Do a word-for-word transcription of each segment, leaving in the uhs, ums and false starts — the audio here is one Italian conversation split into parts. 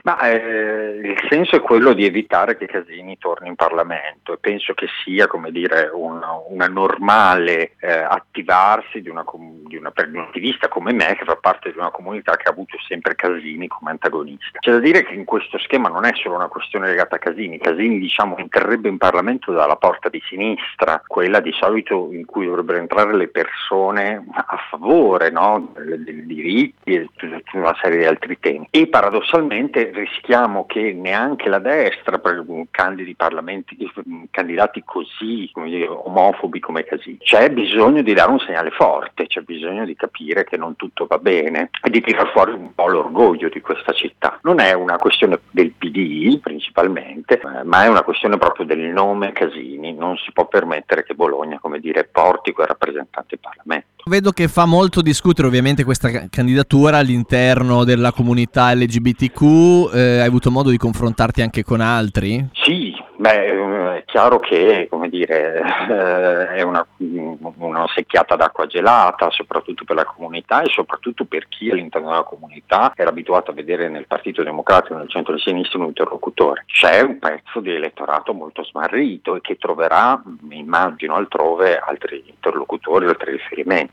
Ma eh, il senso è quello di evitare che Casini torni in Parlamento, e penso che sia, come dire, una, una normale eh, attivarsi di una, di, una, di un attivista come me, che fa parte di una comunità che ha avuto sempre Casini come antagonista. C'è da dire che in questo schema non è solo una questione legata a Casini. Casini, diciamo, interrebbe in Parlamento dalla porta di sinistra, quella di solito in cui dovrebbero entrare le persone a favore, no, dei diritti e tutta una serie di altri temi. E paradossalmente rischiamo che neanche la destra, per candidi parlamenti, candidati così, come dire, omofobi come Casini. C'è bisogno di dare un segnale forte, c'è bisogno di capire che non tutto va bene e di tirar fuori un po' l'orgoglio di questa città. Non è una questione del P D principalmente, eh, ma è una questione proprio del nome Casini. Non si può permettere che Bologna, come dire, porti quel rappresentante in Parlamento. Vedo che fa molto discutere ovviamente questa candidatura all'interno della comunità L G B T Q, eh, hai avuto modo di confrontarti anche con altri? Sì, beh, è chiaro che, come dire, eh, è una, una secchiata d'acqua gelata, soprattutto per la comunità e soprattutto per chi all'interno della comunità era abituato a vedere nel Partito Democratico, nel centro-sinistra, un interlocutore. C'è un pezzo di elettorato molto smarrito e che troverà, immagino, altrove altri interlocutori, altri riferimenti.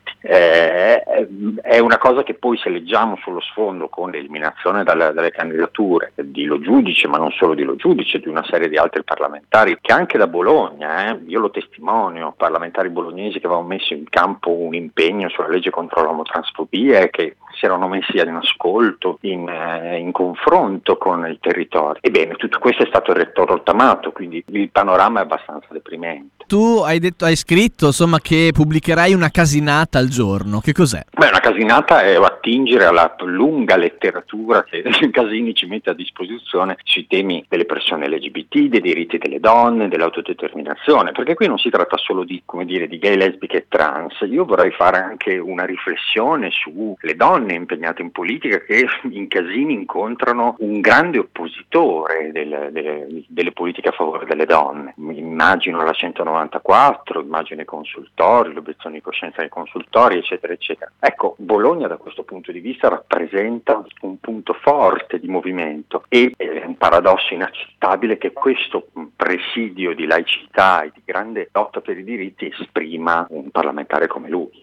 Eh, è una cosa che poi, se leggiamo sullo sfondo con l'eliminazione dalle, dalle candidature di Lo Giudice, ma non solo di Lo Giudice, di una serie di altri parlamentari che anche da Bologna, eh, io lo testimonio, parlamentari bolognesi che avevano messo in campo un impegno sulla legge contro l'omotransfobia e che si erano messi in ascolto, in, eh, in confronto con il territorio. Ebbene, tutto questo è stato rottamato, quindi il panorama è abbastanza deprimente. Tu hai detto, hai scritto insomma che pubblicherai una casinata al giorno, che cos'è? Beh, una casinata è attingere alla lunga letteratura che Casini ci mette a disposizione sui temi delle persone L G B T, dei diritti delle donne, dell'autodeterminazione, perché qui non si tratta solo di, come dire, di gay, lesbiche e trans. Io vorrei fare anche una riflessione sulle donne impegnate in politica che in Casini incontrano un grande oppositore del, delle, delle politiche a favore delle donne. Immagino la centonovantaquattro, immagino i consultori, l'obiezione di coscienza dei consultori, eccetera, eccetera. Ecco, Bologna da questo punto di vista rappresenta un punto forte di movimento e è un paradosso inaccettabile che questo presidio di laicità e di grande lotta per i diritti esprima un parlamentare come lui.